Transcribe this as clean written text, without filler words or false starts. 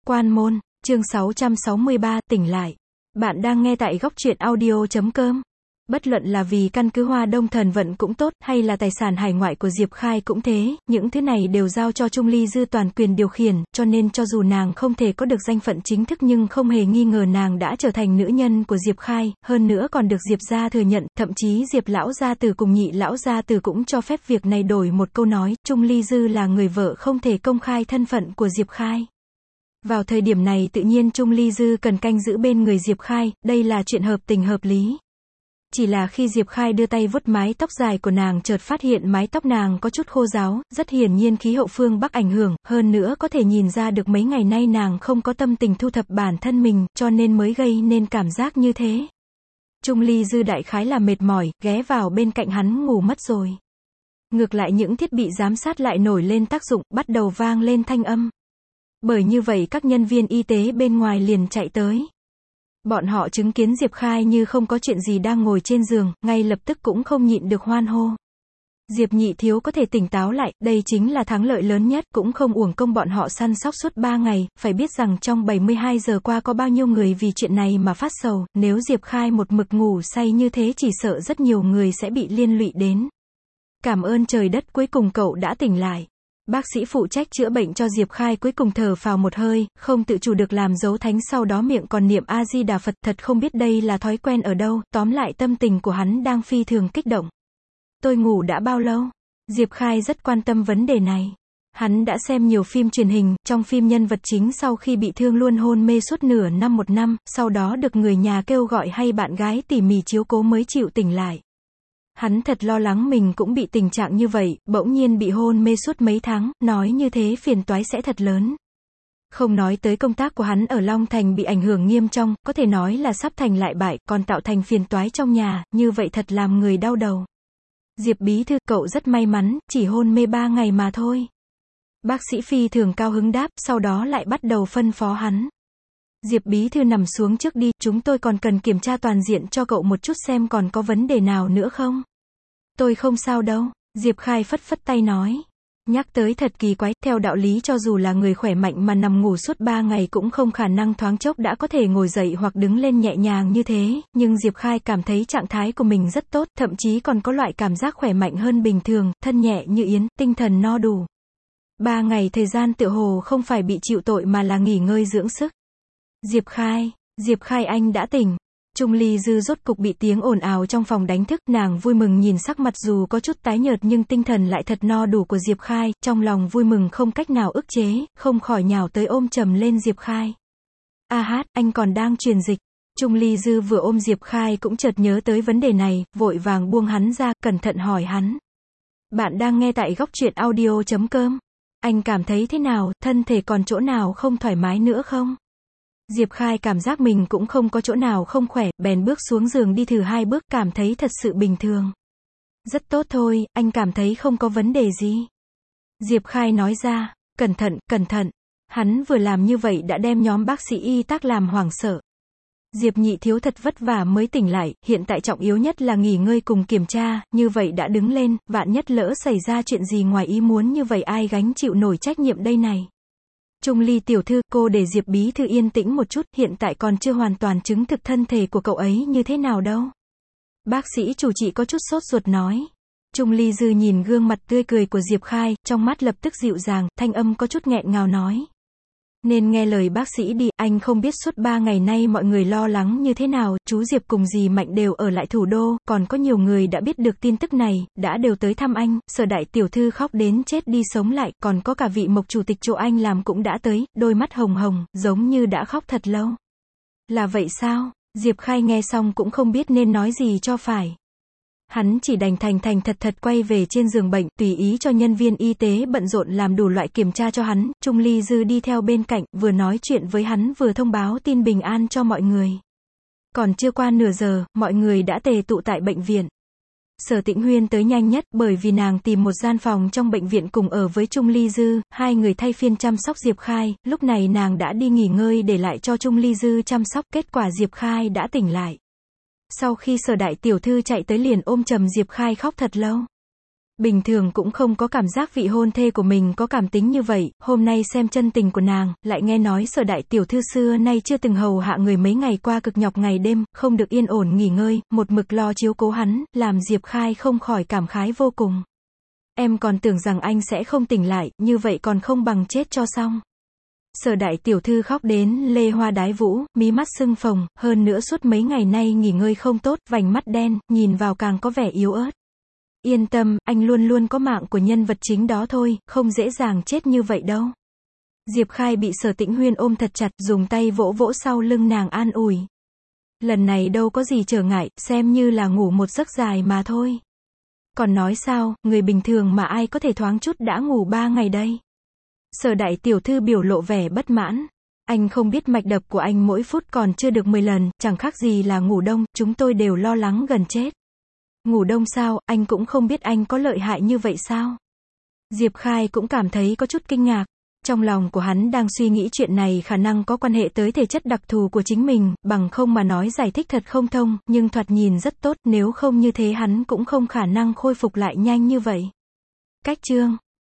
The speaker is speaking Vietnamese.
Quan môn, chương 663, tỉnh lại. Bạn đang nghe tại góc truyện audio.com. Bất luận là vì căn cứ Hoa Đông thần vận cũng tốt, hay là tài sản hải ngoại của Diệp Khai cũng thế, những thứ này đều giao cho Trung Ly Dư toàn quyền điều khiển, cho nên cho dù nàng không thể có được danh phận chính thức nhưng không hề nghi ngờ nàng đã trở thành nữ nhân của Diệp Khai, hơn nữa còn được Diệp gia thừa nhận, thậm chí Diệp lão gia tử cùng Nhị lão gia tử cũng cho phép việc này, đổi một câu nói, Trung Ly Dư là người vợ không thể công khai thân phận của Diệp Khai. Vào thời điểm này tự nhiên Trung Ly Dư cần canh giữ bên người Diệp Khai, đây là chuyện hợp tình hợp lý. Chỉ là khi Diệp Khai đưa tay vuốt mái tóc dài của nàng, chợt phát hiện mái tóc nàng có chút khô ráo, rất hiển nhiên khí hậu phương Bắc ảnh hưởng, hơn nữa có thể nhìn ra được mấy ngày nay nàng không có tâm tình thu thập bản thân mình, cho nên mới gây nên cảm giác như thế. Trung Ly Dư đại khái là mệt mỏi, ghé vào bên cạnh hắn ngủ mất rồi. Ngược lại những thiết bị giám sát lại nổi lên tác dụng, bắt đầu vang lên thanh âm. Bởi như vậy các nhân viên y tế bên ngoài liền chạy tới. Bọn họ chứng kiến Diệp Khai như không có chuyện gì đang ngồi trên giường, ngay lập tức cũng không nhịn được hoan hô. Diệp nhị thiếu có thể tỉnh táo lại, đây chính là thắng lợi lớn nhất, cũng không uổng công bọn họ săn sóc suốt 3 ngày, phải biết rằng trong 72 giờ qua có bao nhiêu người vì chuyện này mà phát sầu, nếu Diệp Khai một mực ngủ say như thế chỉ sợ rất nhiều người sẽ bị liên lụy đến. Cảm ơn trời đất, cuối cùng cậu đã tỉnh lại. Bác sĩ phụ trách chữa bệnh cho Diệp Khai cuối cùng thở phào một hơi, không tự chủ được làm dấu thánh, sau đó miệng còn niệm A-di-đà Phật, thật không biết đây là thói quen ở đâu, tóm lại tâm tình của hắn đang phi thường kích động. Tôi ngủ đã bao lâu? Diệp Khai rất quan tâm vấn đề này. Hắn đã xem nhiều phim truyền hình, trong phim nhân vật chính sau khi bị thương luôn hôn mê suốt nửa năm, 1 năm, sau đó được người nhà kêu gọi hay bạn gái tỉ mỉ chiếu cố mới chịu tỉnh lại. Hắn thật lo lắng mình cũng bị tình trạng như vậy, bỗng nhiên bị hôn mê suốt mấy tháng, nói như thế phiền toái sẽ thật lớn. Không nói tới công tác của hắn ở Long Thành bị ảnh hưởng nghiêm trọng, có thể nói là sắp thành lại bại, còn tạo thành phiền toái trong nhà, như vậy thật làm người đau đầu. Diệp bí thư, cậu rất may mắn, chỉ hôn mê 3 ngày mà thôi. Bác sĩ phi thường cao hứng đáp, sau đó lại bắt đầu phân phó hắn. Diệp bí thư nằm xuống trước đi, chúng tôi còn cần kiểm tra toàn diện cho cậu một chút xem còn có vấn đề nào nữa không. Tôi không sao đâu, Diệp Khai phất phất tay nói. Nhắc tới thật kỳ quái, theo đạo lý cho dù là người khỏe mạnh mà nằm ngủ suốt 3 ngày cũng không khả năng thoáng chốc đã có thể ngồi dậy hoặc đứng lên nhẹ nhàng như thế, nhưng Diệp Khai cảm thấy trạng thái của mình rất tốt, thậm chí còn có loại cảm giác khỏe mạnh hơn bình thường, thân nhẹ như yến, tinh thần no đủ. 3 ngày thời gian tựa hồ không phải bị chịu tội mà là nghỉ ngơi dưỡng sức. Diệp Khai anh đã tỉnh. Trung Ly Dư rốt cục bị tiếng ồn ào trong phòng đánh thức, nàng vui mừng nhìn sắc mặt dù có chút tái nhợt nhưng tinh thần lại thật no đủ của Diệp Khai, trong lòng vui mừng không cách nào ức chế, không khỏi nhào tới ôm chầm lên Diệp Khai. A hát, anh còn đang truyền dịch. Trung Ly Dư vừa ôm Diệp Khai cũng chợt nhớ tới vấn đề này, vội vàng buông hắn ra, cẩn thận hỏi hắn. Bạn đang nghe tại góc truyện audio.com. Anh cảm thấy thế nào, thân thể còn chỗ nào không thoải mái nữa không? Diệp Khai cảm giác mình cũng không có chỗ nào không khỏe, bèn bước xuống giường đi thử 2 bước, cảm thấy thật sự bình thường. Rất tốt thôi, anh cảm thấy không có vấn đề gì. Diệp Khai nói ra, cẩn thận. Hắn vừa làm như vậy đã đem nhóm bác sĩ y tác làm hoảng sợ. Diệp nhị thiếu thật vất vả mới tỉnh lại, hiện tại trọng yếu nhất là nghỉ ngơi cùng kiểm tra, như vậy đã đứng lên, vạn nhất lỡ xảy ra chuyện gì ngoài ý muốn như vậy ai gánh chịu nổi trách nhiệm đây này. Trung Ly tiểu thư, cô để Diệp bí thư yên tĩnh một chút, hiện tại còn chưa hoàn toàn chứng thực thân thể của cậu ấy như thế nào đâu. Bác sĩ chủ trị có chút sốt ruột nói. Trung Ly Dư nhìn gương mặt tươi cười của Diệp Khai, trong mắt lập tức dịu dàng, thanh âm có chút nghẹn ngào nói. Nên nghe lời bác sĩ đi, anh không biết suốt 3 ngày nay mọi người lo lắng như thế nào, chú Diệp cùng dì Mạnh đều ở lại thủ đô, còn có nhiều người đã biết được tin tức này, đã đều tới thăm anh, Sở đại tiểu thư khóc đến chết đi sống lại, còn có cả vị Mộc chủ tịch chỗ anh làm cũng đã tới, đôi mắt hồng hồng, giống như đã khóc thật lâu. Là vậy sao? Diệp Khai nghe xong cũng không biết nên nói gì cho phải. Hắn chỉ đành thành thật quay về trên giường bệnh, tùy ý cho nhân viên y tế bận rộn làm đủ loại kiểm tra cho hắn, Trung Ly Dư đi theo bên cạnh, vừa nói chuyện với hắn vừa thông báo tin bình an cho mọi người. Còn chưa qua nửa giờ, mọi người đã tề tụ tại bệnh viện. Sở Tĩnh Huyên tới nhanh nhất, bởi vì nàng tìm một gian phòng trong bệnh viện cùng ở với Trung Ly Dư, 2 người thay phiên chăm sóc Diệp Khai, lúc này nàng đã đi nghỉ ngơi để lại cho Trung Ly Dư chăm sóc, kết quả Diệp Khai đã tỉnh lại. Sau khi Sở đại tiểu thư chạy tới liền ôm chầm Diệp Khai khóc thật lâu. Bình thường cũng không có cảm giác vị hôn thê của mình có cảm tính như vậy, hôm nay xem chân tình của nàng, lại nghe nói Sở đại tiểu thư xưa nay chưa từng hầu hạ người mấy ngày qua cực nhọc ngày đêm, không được yên ổn nghỉ ngơi, một mực lo chiếu cố hắn, làm Diệp Khai không khỏi cảm khái vô cùng. Em còn tưởng rằng anh sẽ không tỉnh lại, như vậy còn không bằng chết cho xong. Sở đại tiểu thư khóc đến lê hoa đái vũ, mí mắt sưng phồng, hơn nữa suốt mấy ngày nay nghỉ ngơi không tốt, vành mắt đen, nhìn vào càng có vẻ yếu ớt. Yên tâm, anh luôn luôn có mạng của nhân vật chính đó thôi, không dễ dàng chết như vậy đâu. Diệp Khai bị Sở Tĩnh Huyên ôm thật chặt, dùng tay vỗ vỗ sau lưng nàng an ủi. Lần này đâu có gì trở ngại, xem như là ngủ một giấc dài mà thôi. Còn nói sao, người bình thường mà ai có thể thoáng chút đã ngủ 3 ngày đây. Sở đại tiểu thư biểu lộ vẻ bất mãn. Anh không biết mạch đập của anh mỗi phút còn chưa được 10 lần, chẳng khác gì là ngủ đông, chúng tôi đều lo lắng gần chết. Ngủ đông sao, anh cũng không biết anh có lợi hại như vậy sao? Diệp Khai cũng cảm thấy có chút kinh ngạc. Trong lòng của hắn đang suy nghĩ chuyện này khả năng có quan hệ tới thể chất đặc thù của chính mình, bằng không mà nói giải thích thật không thông, nhưng thoạt nhìn rất tốt, nếu không như thế hắn cũng không khả năng khôi phục lại nhanh như vậy. Cách chương